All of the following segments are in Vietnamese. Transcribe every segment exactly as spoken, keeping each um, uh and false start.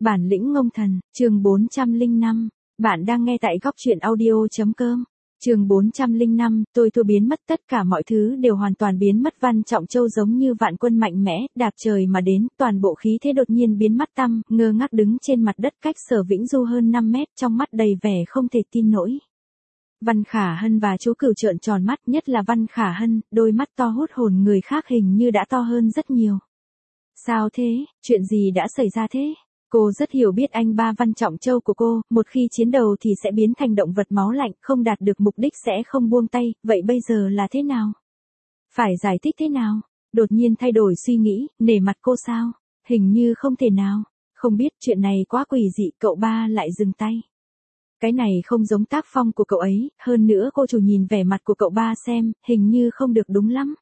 Bản lĩnh ngông thần, chương bốn trăm lẻ năm. Bạn đang nghe tại góc truyện audio.com. Chương bốn trăm lẻ năm, tôi thua biến mất, tất cả mọi thứ đều hoàn toàn biến mất. Văn Trọng Châu giống như vạn quân mạnh mẽ, đạp trời mà đến, toàn bộ khí thế đột nhiên biến mất tăm, ngơ ngác đứng trên mặt đất cách Sở Vĩnh Du hơn năm mét, trong mắt đầy vẻ không thể tin nổi. Văn Khả Hân và chú Cửu trợn tròn mắt, nhất là Văn Khả Hân, đôi mắt to hút hồn người khác hình như đã to hơn rất nhiều. Sao thế, chuyện gì đã xảy ra thế? Cô rất hiểu biết anh ba Văn Trọng Châu của cô, một khi chiến đầu thì sẽ biến thành động vật máu lạnh, không đạt được mục đích sẽ không buông tay, vậy bây giờ là thế nào? Phải giải thích thế nào? Đột nhiên thay đổi suy nghĩ, nể mặt cô sao? Hình như không thể nào. Không biết, chuyện này quá quỷ dị, cậu ba lại dừng tay. Cái này không giống tác phong của cậu ấy, hơn nữa cô chủ nhìn vẻ mặt của cậu ba xem, hình như không được đúng lắm.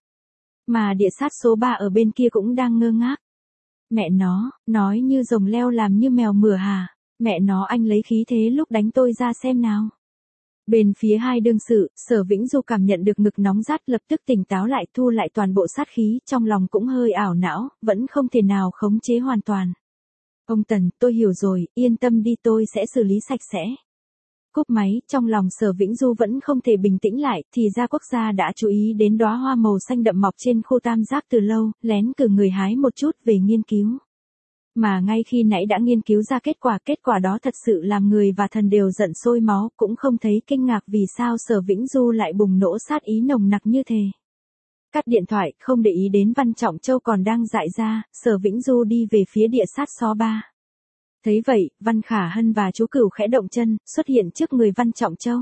Mà địa sát số ba ở bên kia cũng đang ngơ ngác. Mẹ nó, nói như rồng leo làm như mèo mửa hả? Mẹ nó, anh lấy khí thế lúc đánh tôi ra xem nào. Bên phía hai đương sự, Sở Vĩnh Du cảm nhận được ngực nóng rát, lập tức tỉnh táo lại, thu lại toàn bộ sát khí, trong lòng cũng hơi ảo não, vẫn không thể nào khống chế hoàn toàn. Ông Tần, tôi hiểu rồi, yên tâm đi, tôi sẽ xử lý sạch sẽ. Cúp máy, trong lòng Sở Vĩnh Du vẫn không thể bình tĩnh lại, thì ra quốc gia đã chú ý đến đóa hoa màu xanh đậm mọc trên khu tam giác từ lâu, lén cử người hái một chút về nghiên cứu. Mà ngay khi nãy đã nghiên cứu ra kết quả, kết quả đó thật sự làm người và thần đều giận sôi máu, cũng không thấy kinh ngạc vì sao Sở Vĩnh Du lại bùng nổ sát ý nồng nặc như thế. Cắt điện thoại, không để ý đến Văn Trọng Châu còn đang dại ra, Sở Vĩnh Du đi về phía địa sát số ba. Thấy vậy, Văn Khả Hân và chú Cửu khẽ động chân, xuất hiện trước người Văn Trọng Châu.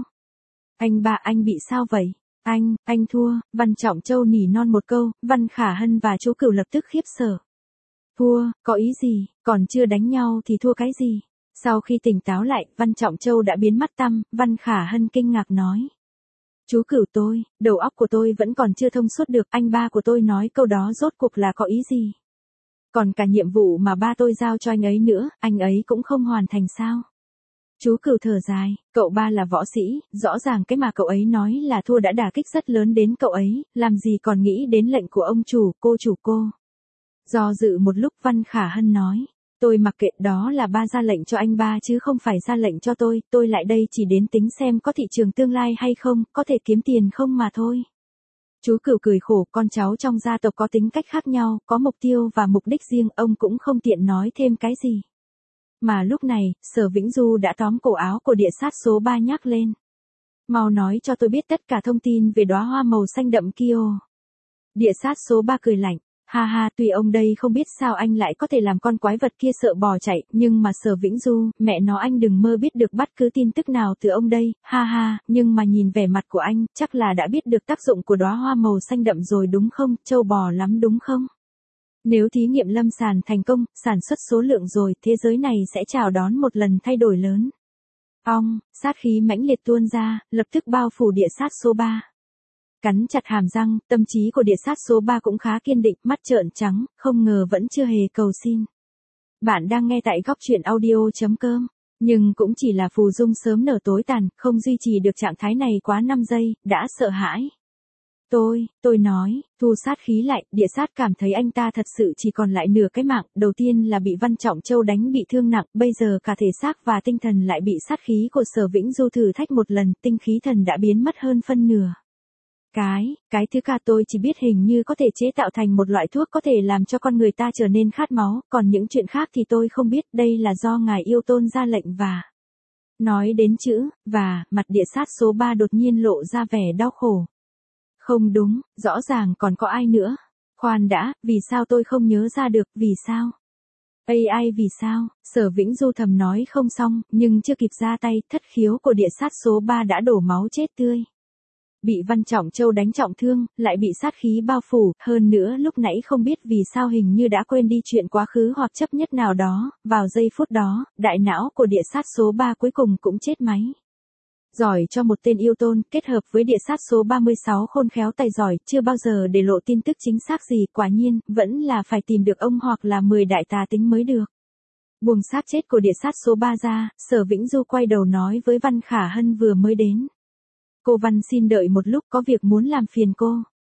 Anh ba, anh bị sao vậy? Anh, anh thua, Văn Trọng Châu nỉ non một câu, Văn Khả Hân và chú Cửu lập tức khiếp sợ. Thua, có ý gì, còn chưa đánh nhau thì thua cái gì? Sau khi tỉnh táo lại, Văn Trọng Châu đã biến mắt tăm, Văn Khả Hân kinh ngạc nói. Chú Cửu, tôi, đầu óc của tôi vẫn còn chưa thông suốt được, anh ba của tôi nói câu đó rốt cuộc là có ý gì? Còn cả nhiệm vụ mà ba tôi giao cho anh ấy nữa, anh ấy cũng không hoàn thành sao? Chú Cửu thở dài, cậu ba là võ sĩ, rõ ràng cái mà cậu ấy nói là thua đã đả kích rất lớn đến cậu ấy, làm gì còn nghĩ đến lệnh của ông chủ, cô chủ cô. Do dự một lúc, Văn Khả Hân nói, tôi mặc kệ, đó là ba ra lệnh cho anh ba chứ không phải ra lệnh cho tôi, tôi lại đây chỉ đến tính xem có thị trường tương lai hay không, có thể kiếm tiền không mà thôi. Chú Cửu cười khổ, con cháu trong gia tộc có tính cách khác nhau, có mục tiêu và mục đích riêng, ông cũng không tiện nói thêm cái gì. Mà lúc này, Sở Vĩnh Du đã tóm cổ áo của địa sát số ba nhắc lên. Mau nói cho tôi biết tất cả thông tin về đóa hoa màu xanh đậm kia. Địa sát số ba cười lạnh. Ha ha, tuy ông đây không biết sao anh lại có thể làm con quái vật kia sợ bỏ chạy, nhưng mà Sở Vĩnh Du, mẹ nó, anh đừng mơ biết được bất cứ tin tức nào từ ông đây, ha ha, nhưng mà nhìn vẻ mặt của anh, chắc là đã biết được tác dụng của đóa hoa màu xanh đậm rồi đúng không, trâu bò lắm đúng không? Nếu thí nghiệm lâm sàng thành công, sản xuất số lượng rồi, thế giới này sẽ chào đón một lần thay đổi lớn. Ong, sát khí mãnh liệt tuôn ra, lập tức bao phủ địa sát số ba. Cắn chặt hàm răng, tâm trí của địa sát số ba cũng khá kiên định, mắt trợn trắng, không ngờ vẫn chưa hề cầu xin. Bạn đang nghe tại góc truyện audio.com, nhưng cũng chỉ là phù dung sớm nở tối tàn, không duy trì được trạng thái này quá năm giây, đã sợ hãi. Tôi, tôi nói, thu sát khí lại, địa sát cảm thấy anh ta thật sự chỉ còn lại nửa cái mạng, đầu tiên là bị Văn Trọng Châu đánh bị thương nặng, bây giờ cả thể xác và tinh thần lại bị sát khí của Sở Vĩnh Du thử thách một lần, tinh khí thần đã biến mất hơn phân nửa. Cái, cái thứ ca tôi chỉ biết hình như có thể chế tạo thành một loại thuốc có thể làm cho con người ta trở nên khát máu, còn những chuyện khác thì tôi không biết, đây là do ngài yêu tôn ra lệnh và... Nói đến chữ, và, mặt địa sát số ba đột nhiên lộ ra vẻ đau khổ. Không đúng, rõ ràng còn có ai nữa. Khoan đã, vì sao tôi không nhớ ra được, vì sao? a i vì sao? Sở Vĩnh Du thầm nói không xong, nhưng chưa kịp ra tay, thất khiếu của địa sát số ba đã đổ máu chết tươi. Bị Văn Trọng Châu đánh trọng thương, lại bị sát khí bao phủ, hơn nữa lúc nãy không biết vì sao hình như đã quên đi chuyện quá khứ hoặc chấp nhất nào đó, vào giây phút đó, đại não của địa sát số ba cuối cùng cũng chết máy. Giỏi cho một tên yêu tôn, kết hợp với địa sát số ba mươi sáu khôn khéo tài giỏi, chưa bao giờ để lộ tin tức chính xác gì, quả nhiên, vẫn là phải tìm được ông hoặc là mười đại tà tính mới được. Buông xác chết của địa sát số ba ra, Sở Vĩnh Du quay đầu nói với Văn Khả Hân vừa mới đến. Cô Văn xin đợi một lúc, có việc muốn làm phiền cô.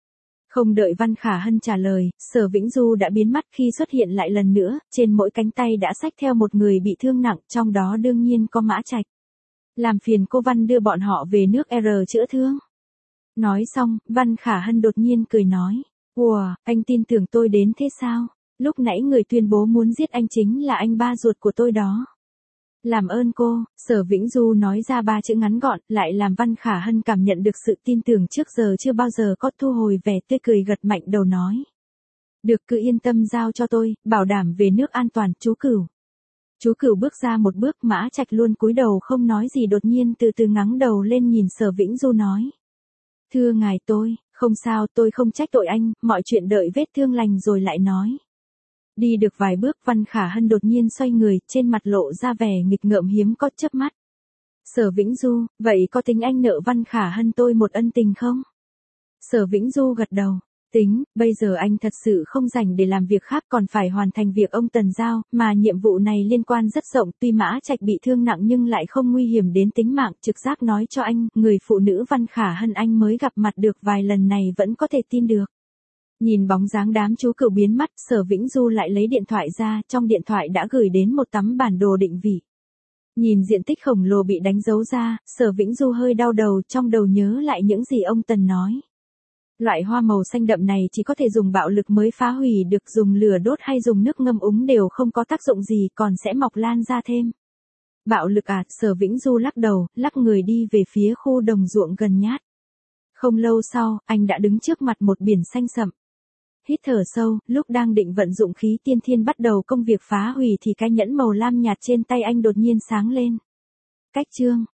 Không đợi Văn Khả Hân trả lời, Sở Vĩnh Du đã biến mất khi xuất hiện lại lần nữa, trên mỗi cánh tay đã xách theo một người bị thương nặng, trong đó đương nhiên có Mã Trạch. Làm phiền cô Văn đưa bọn họ về nước R chữa thương. Nói xong, Văn Khả Hân đột nhiên cười nói. Ủa, anh tin tưởng tôi đến thế sao? Lúc nãy người tuyên bố muốn giết anh chính là anh ba ruột của tôi đó. Làm ơn cô, Sở Vĩnh Du nói ra ba chữ ngắn gọn, lại làm Văn Khả Hân cảm nhận được sự tin tưởng trước giờ chưa bao giờ có, thu hồi vẻ tươi cười gật mạnh đầu nói. Được, cứ yên tâm giao cho tôi, bảo đảm về nước an toàn, chú Cửu. Chú Cửu bước ra một bước, Mã Trạch luôn cúi đầu không nói gì, đột nhiên từ từ ngẩng đầu lên nhìn Sở Vĩnh Du nói. Thưa ngài, tôi, không sao, tôi không trách tội anh, mọi chuyện đợi vết thương lành rồi lại nói. Đi được vài bước, Văn Khả Hân đột nhiên xoay người, trên mặt lộ ra vẻ nghịch ngợm hiếm có, chớp mắt. Sở Vĩnh Du, vậy có tính anh nợ Văn Khả Hân tôi một ân tình không? Sở Vĩnh Du gật đầu. Tính, bây giờ anh thật sự không rảnh để làm việc khác, còn phải hoàn thành việc ông Tần giao, mà nhiệm vụ này liên quan rất rộng, tuy Mã Trạch bị thương nặng nhưng lại không nguy hiểm đến tính mạng, trực giác nói cho anh, người phụ nữ Văn Khả Hân anh mới gặp mặt được vài lần này vẫn có thể tin được. Nhìn bóng dáng đám chú Cửu biến mất, Sở Vĩnh Du lại lấy điện thoại ra, trong điện thoại đã gửi đến một tấm bản đồ định vị. Nhìn diện tích khổng lồ bị đánh dấu ra, Sở Vĩnh Du hơi đau đầu, trong đầu nhớ lại những gì ông Tần nói. Loại hoa màu xanh đậm này chỉ có thể dùng bạo lực mới phá hủy được, dùng lửa đốt hay dùng nước ngâm úng đều không có tác dụng gì, còn sẽ mọc lan ra thêm. Bạo lực à? Sở Vĩnh Du lắc đầu, lắc người đi về phía khu đồng ruộng gần nhát. Không lâu sau, anh đã đứng trước mặt một biển xanh sậm. Hít thở sâu, lúc đang định vận dụng khí tiên thiên bắt đầu công việc phá hủy thì cái nhẫn màu lam nhạt trên tay anh đột nhiên sáng lên. Cách chương